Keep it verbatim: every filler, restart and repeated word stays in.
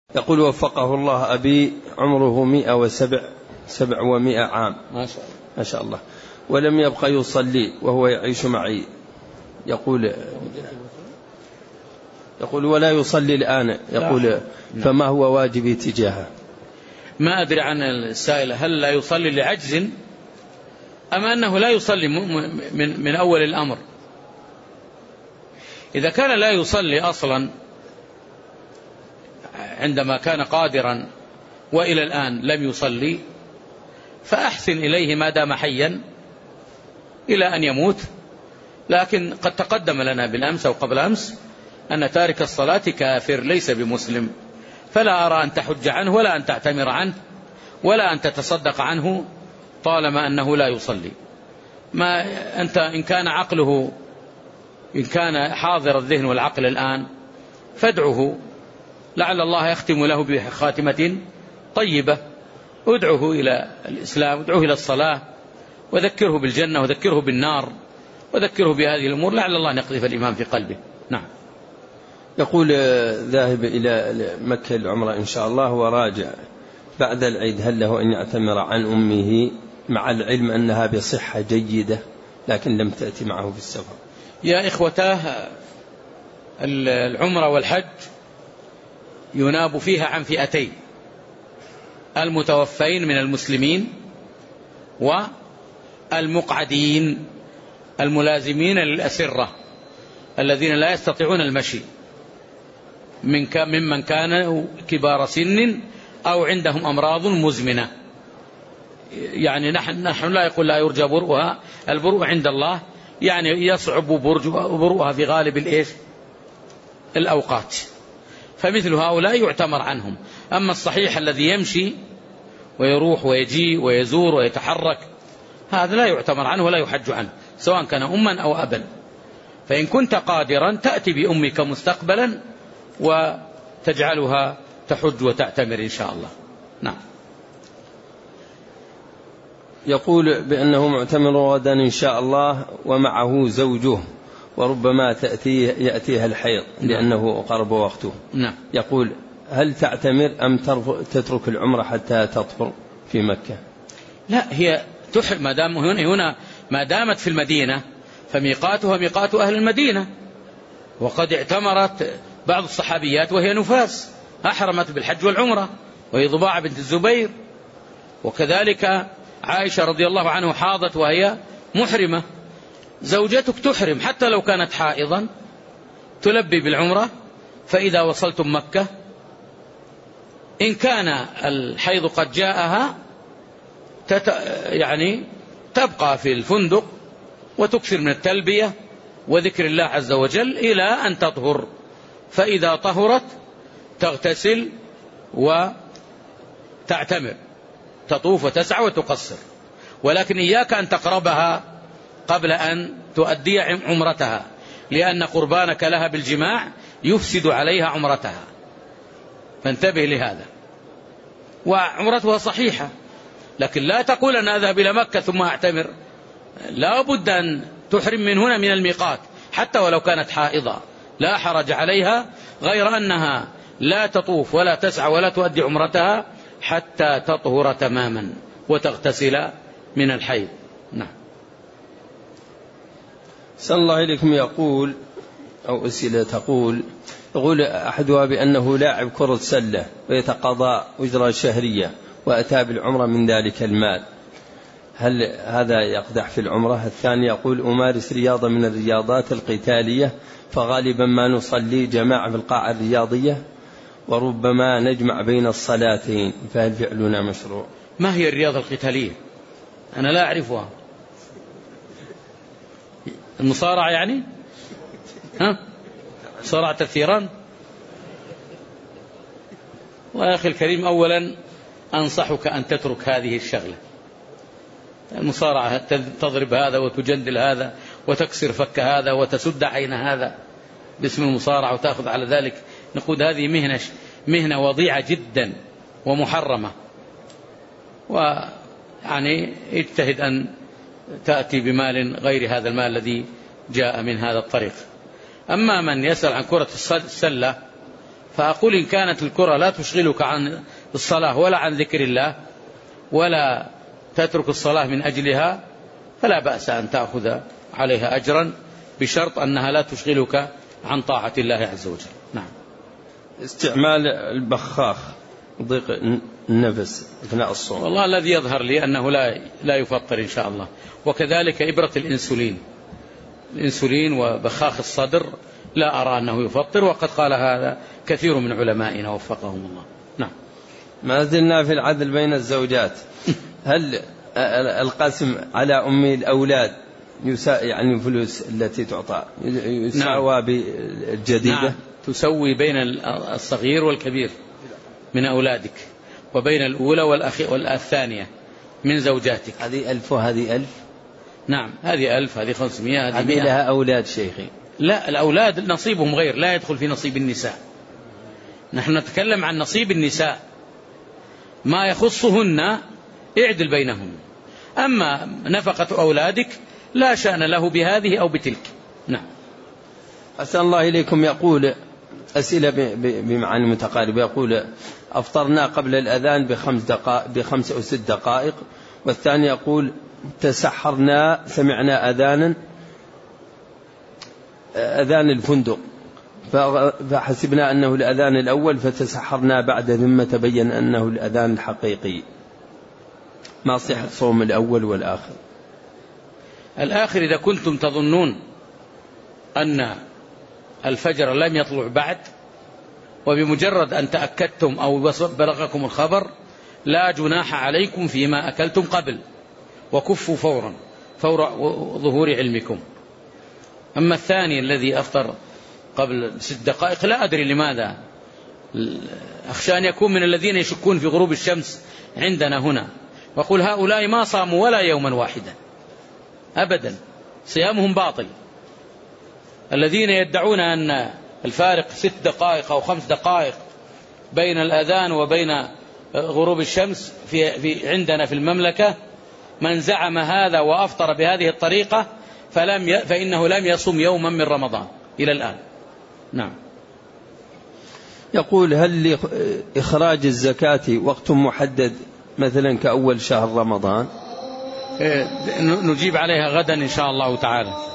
يقول وفقه الله أبي عمره مئة وسبع سبع ومئة عام ما شاء الله ما شاء الله ولم يبقى يصلي وهو يعيش معي. يقول يقول ولا يصلي الآن. يقول فما هو واجبي تجاهه؟ ما أدري عن السائل هل لا يصلي لعجز أم أنه لا يصلي من, من أول الأمر. إذا كان لا يصلي أصلا عندما كان قادرا وإلى الآن لم يصلي فأحسن إليه ما دام حيا إلى أن يموت. لكن قد تقدم لنا بالأمس أو قبل أمس أن تارك الصلاة كافر ليس بمسلم، فلا أرى أن تحج عنه ولا أن تعتمر عنه ولا أن تتصدق عنه طالما أنه لا يصلي. ما أنت إن كان عقله إن كان حاضر الذهن والعقل الآن فادعه لعل الله يختم له بخاتمة طيبة. ادعه إلى الإسلام، ادعه إلى الصلاة، وذكره بالجنة وذكره بالنار وذكره بهذه الأمور لعل الله يقذف الإيمان في قلبه. نعم. يقول ذاهب إلى مكة العمرة إن شاء الله وراجع بعد العيد، هل له أن يعتمر عن أمه مع العلم أنها بصحة جيدة لكن لم تأتي معه في السفر؟ يا إخوتاه العمرة والحج يناب فيها عن فئتين: المتوفين من المسلمين والمقعدين الملازمين للأسرة الذين لا يستطيعون المشي ممن كان كبار سن أو عندهم أمراض مزمنة. يعني نحن, نحن لا يقول لا يرجى برؤها، البرؤ عند الله يعني يصعب برؤها في غالب الإيش الأوقات، فمثل هؤلاء يعتمر عنهم. أما الصحيح الذي يمشي ويروح ويجي ويزور ويتحرك هذا لا يعتمر عنه ولا يحج عنه سواء كان أما أو أبا. فإن كنت قادرا تأتي بأمك مستقبلا وتجعلها تحج وتعتمر إن شاء الله. نعم. يقول بأنه معتمر غدا إن شاء الله ومعه زوجه وربما تأتيه يأتيها الحيض لأنه قرب وقته. نعم. يقول هل تعتمر أم تترك العمرة حتى تطهر في مكة؟ لا، هي تحرم ما دام هنا, هنا ما دامت في المدينة فميقاتها ميقات أهل المدينة. وقد اعتمرت بعض الصحابيات وهي نفاس أحرمت بالحج والعمرة وهي ضباعة بنت الزبير، وكذلك عائشة رضي الله عنها حاضت وهي محرمة. زوجتك تحرم حتى لو كانت حائضا تلبي بالعمرة، فإذا وصلتم مكة إن كان الحيض قد جاءها تت... يعني تبقى في الفندق وتكثر من التلبية وذكر الله عز وجل إلى أن تطهر، فإذا طهرت تغتسل وتعتمر، تطوف وتسعى وتقصر. ولكن إياك أن تقربها قبل أن تؤدي عمرتها، لأن قربانك لها بالجماع يفسد عليها عمرتها، فانتبه لهذا. وعمرتها صحيحة، لكن لا تقول أن أذهب إلى مكة ثم أعتمر، لا بد أن تحرم من هنا من الميقات حتى ولو كانت حائضة، لا حرج عليها، غير أنها لا تطوف ولا تسعى ولا تؤدي عمرتها حتى تطهر تماما وتغتسل من الحيض. نعم. صلى الله عليكم. يقول أو أسئلة تقول يقول أحدها بأنه لاعب كرة سلة ويتقاضى أجرة شهرية وأتى بالعمرة من ذلك المال، هل هذا يقدح في العمرة؟ الثاني يقول أمارس رياضة من الرياضات القتالية فغالبا ما نصلي جماعة في القاعة الرياضية وربما نجمع بين الصلاتين، فهل فعلنا مشروع؟ ما هي الرياضة القتالية؟ أنا لا أعرفها. المصارعة يعني؟ ها؟ مصارعة الثيران؟ ويا أخي الكريم، أولا أنصحك أن تترك هذه الشغلة، المصارعة تضرب هذا وتجندل هذا وتكسر فك هذا وتسد عين هذا باسم المصارعة وتأخذ على ذلك نقود. هذه مهنة مهنة وضيعة جدا ومحرمة، ويعني اجتهد أن تأتي بمال غير هذا المال الذي جاء من هذا الطريق. أما من يسأل عن كرة السلة فأقول إن كانت الكرة لا تشغلك عن الصلاة ولا عن ذكر الله ولا تترك الصلاة من أجلها فلا بأس أن تأخذ عليها أجرا بشرط أنها لا تشغلك عن طاعة الله عز وجل. نعم. استعمال البخاخ ضيق النفس أثناء الصوم. والله الذي يظهر لي أنه لا لا يفطر إن شاء الله. وكذلك إبرة الإنسولين الإنسولين وبخاخ الصدر لا أرى أنه يفطر، وقد قال هذا كثير من علمائنا وفقهم الله. نعم. ما زلنا في العدل بين الزوجات. هل القسم على أم الأولاد يعني الفلوس التي تعطى يساوى بالجديدة؟ نعم. تسوي بين الصغير والكبير من أولادك وبين الأولى والثانية من زوجاتك. هذه ألف وهذه ألف. نعم هذه ألف هذه خمسمائة هذه هذه لها أولاد شيخي. لا الأولاد نصيبهم غير، لا يدخل في نصيب النساء. نحن نتكلم عن نصيب النساء ما يخصهن اعدل بينهم. أما نفقة أولادك لا شأن له بهذه أو بتلك. نعم. أسأل الله إليكم. يقول أسئلة بمعاني متقاربة. يقول أفطرنا قبل الأذان بخمس دقائق بخمس أو ست دقائق، والثاني يقول تسحرنا سمعنا أذانا أذان الفندق فحسبنا أنه الأذان الأول فتسحرنا بعد ثم تبين أنه الأذان الحقيقي. ما صحة صوم الأول والآخر؟ الآخر إذا كنتم تظنون أن الفجر لم يطلع بعد وبمجرد أن تأكدتم أو بلغكم الخبر لا جناح عليكم فيما أكلتم قبل، وكفوا فورا فور ظهور علمكم. أما الثاني الذي أفطر قبل ست دقائق لا أدري لماذا، أخشى أن يكون من الذين يشكون في غروب الشمس عندنا هنا، وقل هؤلاء ما صاموا ولا يوما واحدا أبدا، صيامهم باطل. الذين يدعون أن الفارق ست دقائق أو خمس دقائق بين الأذان وبين غروب الشمس في, في عندنا في المملكة، من زعم هذا وأفطر بهذه الطريقة فلم ي... فإنه لم يصم يوما من رمضان إلى الآن. نعم. يقول هل لإخراج الزكاة وقت محدد مثلا كأول شهر رمضان؟ نجيب عليها غدا إن شاء الله تعالى.